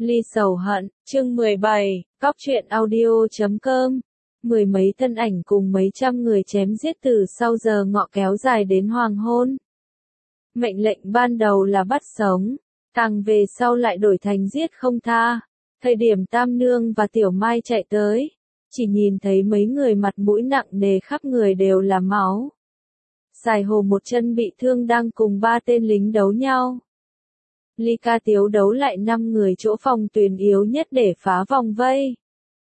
Ly sầu hận, chương 17, cóc truyện audio.com. Mười mấy thân ảnh cùng mấy trăm người chém giết từ sau giờ ngọ kéo dài đến hoàng hôn. Mệnh lệnh ban đầu là bắt sống, càng về sau lại đổi thành giết không tha. Thời điểm Tam Nương và Tiểu Mai chạy tới, chỉ nhìn thấy mấy người mặt mũi nặng nề khắp người đều là máu. Sài Hồ một chân bị thương đang cùng ba tên lính đấu nhau. Ly Ca Tiếu đấu lại 5 người chỗ phòng tuyển yếu nhất để phá vòng vây.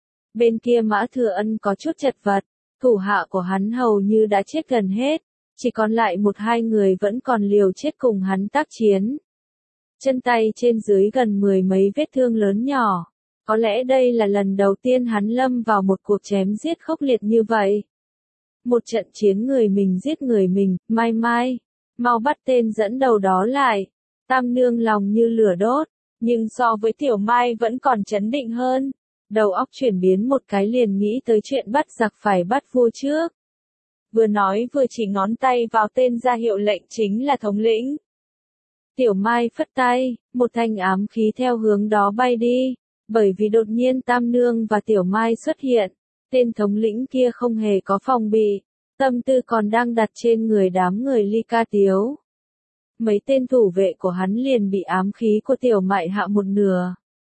Bên kia Mã Thừa Ân có chút chật vật, thủ hạ của hắn hầu như đã chết gần hết, chỉ còn lại 1-2 người vẫn còn liều chết cùng hắn tác chiến. Chân tay trên dưới gần 10 mấy vết thương lớn nhỏ, có lẽ đây là lần đầu tiên hắn lâm vào một cuộc chém giết khốc liệt như vậy. Một trận chiến người mình giết người mình, Mai, mau bắt tên dẫn đầu đó lại. Tam Nương lòng như lửa đốt, nhưng so với Tiểu Mai vẫn còn trấn định hơn. Đầu óc chuyển biến một cái liền nghĩ tới chuyện bắt giặc phải bắt vua trước. Vừa nói vừa chỉ ngón tay vào tên ra hiệu lệnh chính là thống lĩnh. Tiểu Mai phất tay, một thanh ám khí theo hướng đó bay đi, bởi vì đột nhiên Tam Nương và Tiểu Mai xuất hiện, tên thống lĩnh kia không hề có phòng bị, tâm tư còn đang đặt trên người đám người Ly Ca Tiếu. Mấy tên thủ vệ của hắn liền bị ám khí của Tiểu Mại hạ một nửa.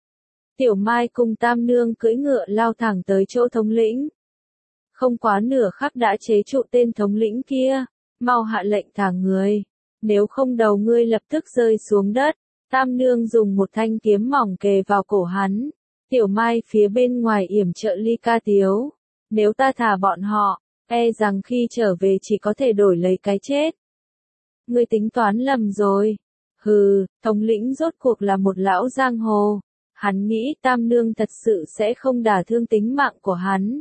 Tiểu Mai cùng Tam Nương cưỡi ngựa lao thẳng tới chỗ thống lĩnh. Không quá nửa khắc đã chế trụ tên thống lĩnh kia, mau hạ lệnh thả người, nếu không đầu ngươi lập tức rơi xuống đất. Tam Nương dùng một thanh kiếm mỏng kề vào cổ hắn. Tiểu Mai phía bên ngoài yểm trợ Ly Ca Tiếu. Nếu ta thả bọn họ, e rằng khi trở về chỉ có thể đổi lấy cái chết. Ngươi tính toán lầm rồi. Hừ, thống lĩnh rốt cuộc là một lão giang hồ. Hắn nghĩ Tam Nương thật sự sẽ không đả thương tính mạng của hắn.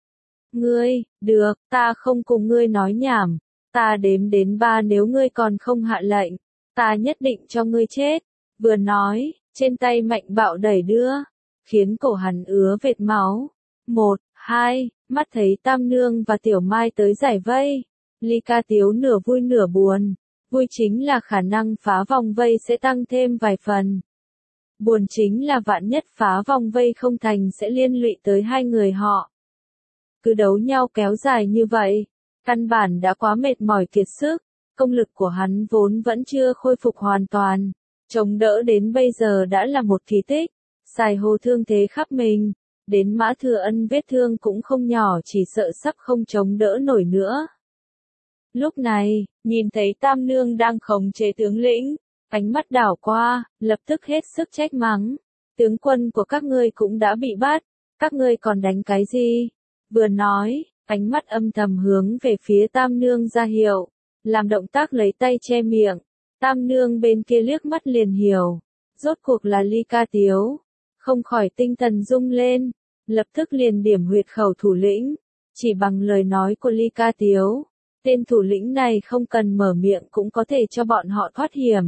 Ngươi, được, ta không cùng ngươi nói nhảm. Ta đếm đến 3 nếu ngươi còn không hạ lệnh, ta nhất định cho ngươi chết. Vừa nói, trên tay mạnh bạo đẩy đưa, khiến cổ hắn ứa vệt máu. 1, 2, mắt thấy Tam Nương và Tiểu Mai tới giải vây. Ly Ca Tiếu nửa vui nửa buồn. Vui chính là khả năng phá vòng vây sẽ tăng thêm vài phần. Buồn chính là vạn nhất phá vòng vây không thành sẽ liên lụy tới hai người họ. Cứ đấu nhau kéo dài như vậy, căn bản đã quá mệt mỏi kiệt sức, công lực của hắn vốn vẫn chưa khôi phục hoàn toàn, chống đỡ đến bây giờ đã là một kỳ tích. Sài Hồ thương thế khắp mình, đến Mã Thừa Ân vết thương cũng không nhỏ, chỉ sợ sắp không chống đỡ nổi nữa. Lúc này, nhìn thấy Tam Nương đang khống chế tướng lĩnh, ánh mắt đảo qua, lập tức hết sức trách mắng. Tướng quân của các ngươi cũng đã bị bắt, các ngươi còn đánh cái gì? Vừa nói, ánh mắt âm thầm hướng về phía Tam Nương ra hiệu, làm động tác lấy tay che miệng. Tam Nương bên kia liếc mắt liền hiểu, rốt cuộc là Ly Ca Tiếu, không khỏi tinh thần rung lên, lập tức liền điểm huyệt khẩu thủ lĩnh, chỉ bằng lời nói của Ly Ca Tiếu. Tên thủ lĩnh này không cần mở miệng cũng có thể cho bọn họ thoát hiểm.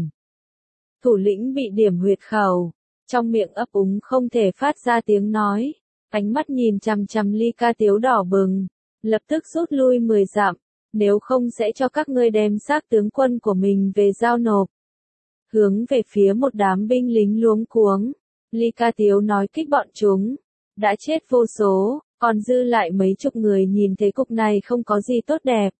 Thủ lĩnh bị điểm huyệt khẩu, trong miệng ấp úng không thể phát ra tiếng nói, ánh mắt nhìn chằm chằm Ly Ca Tiếu đỏ bừng, lập tức rút lui 10 dặm, nếu không sẽ cho các ngươi đem xác tướng quân của mình về giao nộp. Hướng về phía một đám binh lính luống cuống, Ly Ca Tiếu nói kích bọn chúng, đã chết vô số, còn dư lại mấy chục người nhìn thấy cục này không có gì tốt đẹp.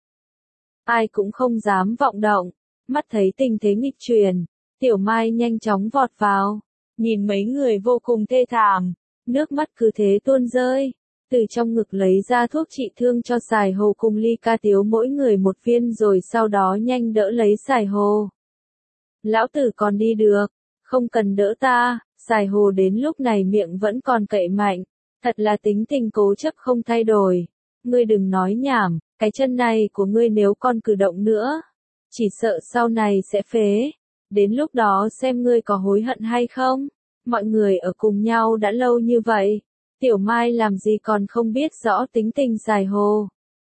Ai cũng không dám vọng động, mắt thấy tình thế nghịch chuyển, Tiểu Mai nhanh chóng vọt vào, nhìn mấy người vô cùng thê thảm, nước mắt cứ thế tuôn rơi, từ trong ngực lấy ra thuốc trị thương cho Sài Hồ cùng Ly Ca Tiếu mỗi người một viên rồi sau đó nhanh đỡ lấy Sài Hồ. Lão tử còn đi được, không cần đỡ ta. Sài Hồ đến lúc này miệng vẫn còn cậy mạnh, thật là tính tình cố chấp không thay đổi. Ngươi đừng nói nhảm, cái chân này của ngươi nếu còn cử động nữa, chỉ sợ sau này sẽ phế. Đến lúc đó xem ngươi có hối hận hay không. Mọi người ở cùng nhau đã lâu như vậy, Tiểu Mai làm gì còn không biết rõ tính tình Sài Hồ.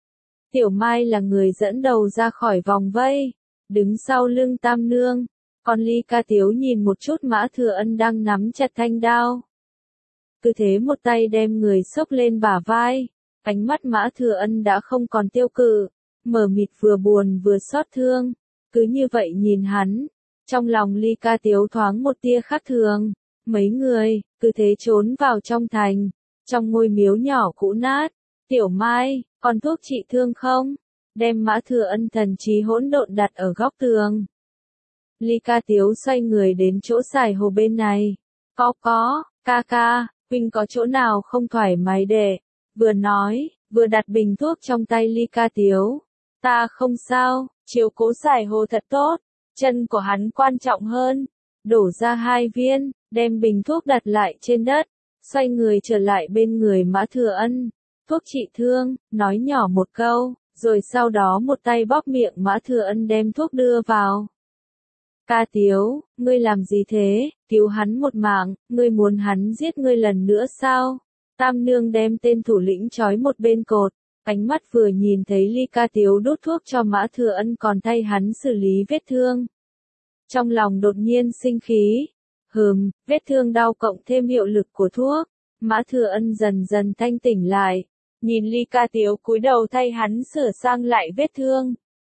Tiểu Mai là người dẫn đầu ra khỏi vòng vây, đứng sau lưng Tam Nương, còn Ly Ca Tiếu nhìn một chút Mã Thừa Ân đang nắm chặt thanh đao. Cứ thế một tay đem người xốc lên bả vai, ánh mắt Mã Thừa Ân đã không còn tiêu cự, mờ mịt vừa buồn vừa xót thương, cứ như vậy nhìn hắn, trong lòng Ly Ca Tiếu thoáng một tia khác thường, Mấy người, cứ thế trốn vào trong thành, trong ngôi miếu nhỏ cũ nát. Tiểu Mai, còn thuốc trị thương không? Đem Mã Thừa Ân thần trí hỗn độn đặt ở góc tường. Ly Ca Tiếu xoay người đến chỗ Sài Hồ bên này. Có, ca, huynh có chỗ nào không thoải mái để, vừa nói, vừa đặt bình thuốc trong tay Ly Ca Tiếu. Ta không sao, chiếu cố Sài Hồ thật tốt, chân của hắn quan trọng hơn. Đổ ra 2 viên, đem bình thuốc đặt lại trên đất, xoay người trở lại bên người Mã Thừa Ân. Thuốc trị thương, nói nhỏ một câu, rồi sau đó một tay bóp miệng Mã Thừa Ân đem thuốc đưa vào. Ca Tiếu, ngươi làm gì thế, cứu hắn một mạng, ngươi muốn hắn giết ngươi lần nữa sao? Tam Nương đem tên thủ lĩnh trói một bên cột, ánh mắt vừa nhìn thấy Ly Ca Tiếu đút thuốc cho Mã Thừa Ân còn thay hắn xử lý vết thương. Trong lòng đột nhiên sinh khí, vết thương đau cộng thêm hiệu lực của thuốc, Mã Thừa Ân dần dần thanh tỉnh lại, nhìn Ly Ca Tiếu cúi đầu thay hắn sửa sang lại vết thương.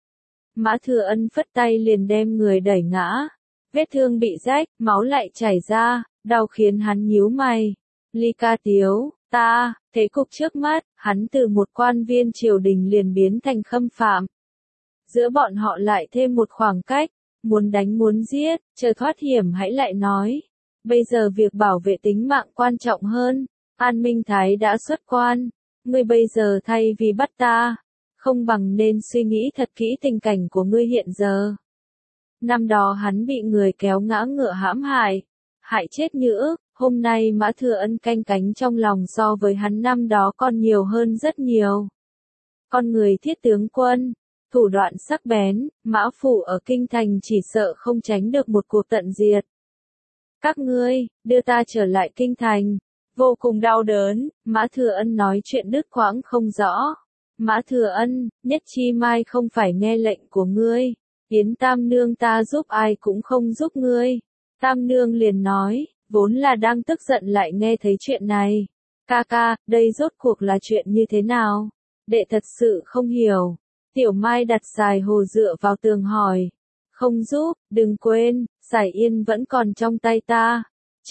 Mã Thừa Ân phất tay liền đem người đẩy ngã, vết thương bị rách, máu lại chảy ra, đau khiến hắn nhíu mày. Ly Ca Tiếu, thế cục trước mắt, hắn từ một quan viên triều đình liền biến thành khâm phạm. Giữa bọn họ lại thêm một khoảng cách, muốn đánh muốn giết, chờ thoát hiểm hãy lại nói. Bây giờ việc bảo vệ tính mạng quan trọng hơn, An Minh Thái đã xuất quan, ngươi bây giờ thay vì bắt ta, không bằng nên suy nghĩ thật kỹ tình cảnh của ngươi hiện giờ. Năm đó hắn bị người kéo ngã ngựa hãm hại chết như ức, hôm nay Mã Thừa Ân canh cánh trong lòng so với hắn năm đó còn nhiều hơn rất nhiều. Con người Thiết tướng quân, thủ đoạn sắc bén, Mã phủ ở kinh thành chỉ sợ không tránh được một cuộc tận diệt. Các ngươi, đưa ta trở lại kinh thành. Vô cùng đau đớn, Mã Thừa Ân nói chuyện đứt quãng không rõ. Mã Thừa Ân, Nhất Chi Mai không phải nghe lệnh của ngươi. Yến Tam Nương ta giúp ai cũng không giúp ngươi. Tam Nương liền nói, vốn là đang tức giận lại nghe thấy chuyện này. Ca, đây rốt cuộc là chuyện như thế nào? Đệ thật sự không hiểu. Tiểu Mai đặt Sài Hồ dựa vào tường hỏi. Không giúp, đừng quên, Sài Yên vẫn còn trong tay ta.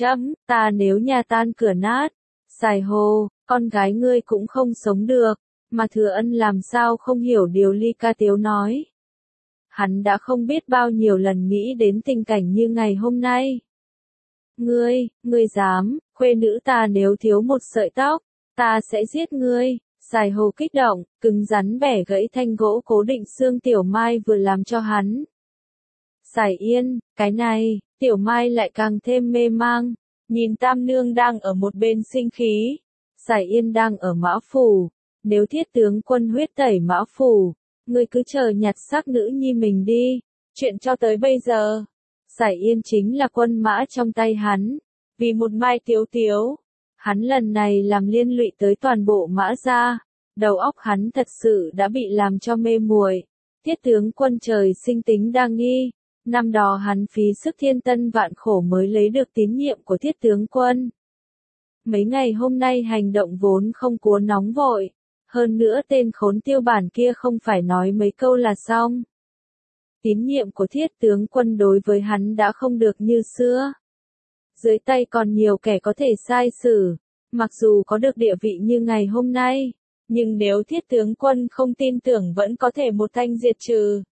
Ta nếu nhà tan cửa nát. Sài Hồ, con gái ngươi cũng không sống được. Mà Thừa Ân làm sao không hiểu điều Ly Ca Tiếu nói. Hắn đã không biết bao nhiêu lần nghĩ đến tình cảnh như ngày hôm nay. Ngươi dám, khuê nữ ta nếu thiếu một sợi tóc, ta sẽ giết ngươi. Sài Hồ kích động, cứng rắn bẻ gãy thanh gỗ cố định xương Tiểu Mai vừa làm cho hắn. Sài Yên, cái này, Tiểu Mai lại càng thêm mê mang, nhìn Tam Nương đang ở một bên sinh khí. Sài Yên đang ở Mã phủ, nếu Thiết tướng quân huyết tẩy Mã phủ, ngươi cứ chờ nhặt xác nữ nhi mình đi. Chuyện cho tới bây giờ, Sài Yên chính là quân mã trong tay hắn, vì một Mai Tiếu, hắn lần này làm liên lụy tới toàn bộ Mã gia, đầu óc hắn thật sự đã bị làm cho mê muội. Thiết tướng quân trời sinh tính đa nghi, năm đó hắn phí sức thiên tân vạn khổ mới lấy được tín nhiệm của Thiết tướng quân. Mấy ngày hôm nay hành động vốn không cố nóng vội, hơn nữa tên khốn Tiêu Bản kia không phải nói mấy câu là xong. Tín nhiệm của Thiết tướng quân đối với hắn đã không được như xưa. Dưới tay còn nhiều kẻ có thể sai xử, mặc dù có được địa vị như ngày hôm nay, nhưng nếu Thiết tướng quân không tin tưởng vẫn có thể một thanh diệt trừ.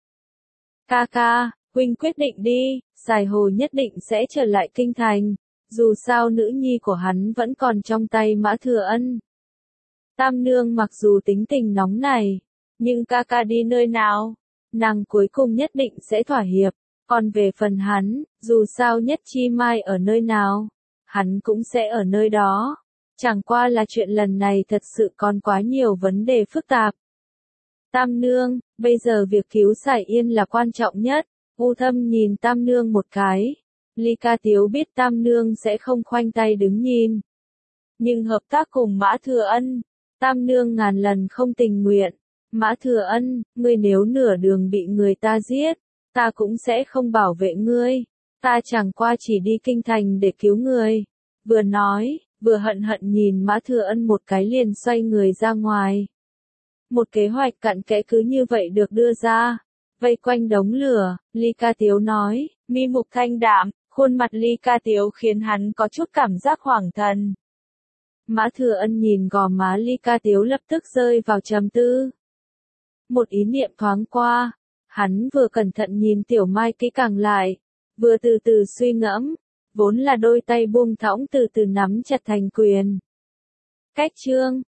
Ca, huynh quyết định đi, Sài Hồ nhất định sẽ trở lại kinh thành, dù sao nữ nhi của hắn vẫn còn trong tay Mã Thừa Ân. Tam Nương mặc dù tính tình nóng này, nhưng ca đi nơi nào, nàng cuối cùng nhất định sẽ thỏa hiệp, còn về phần hắn, dù sao Nhất Chi Mai ở nơi nào, hắn cũng sẽ ở nơi đó. Chẳng qua là chuyện lần này thật sự còn quá nhiều vấn đề phức tạp. Tam Nương, bây giờ việc cứu Sài Yên là quan trọng nhất. U Thâm nhìn Tam Nương một cái. Ly Ca Tiếu biết Tam Nương sẽ không khoanh tay đứng nhìn. Nhưng hợp tác cùng Mã Thừa Ân, Tam Nương ngàn lần không tình nguyện. Mã Thừa Ân, ngươi nếu nửa đường bị người ta giết, ta cũng sẽ không bảo vệ ngươi. Ta chẳng qua chỉ đi kinh thành để cứu người. Vừa nói, vừa hận nhìn Mã Thừa Ân một cái liền xoay người ra ngoài. Một kế hoạch cặn kẽ cứ như vậy được đưa ra. Vây quanh đống lửa, Ly Ca Tiếu nói, mi mục thanh đạm, Khuôn mặt Ly Ca Tiếu khiến hắn có chút cảm giác hoảng thần. Mã Thừa Ân nhìn gò má Ly Ca Tiếu lập tức rơi vào trầm tư. Một ý niệm thoáng qua, hắn vừa cẩn thận nhìn Tiểu Mai kỹ càng lại, vừa từ từ suy ngẫm, vốn là đôi tay buông thõng từ từ nắm chặt thành quyền. Cách chương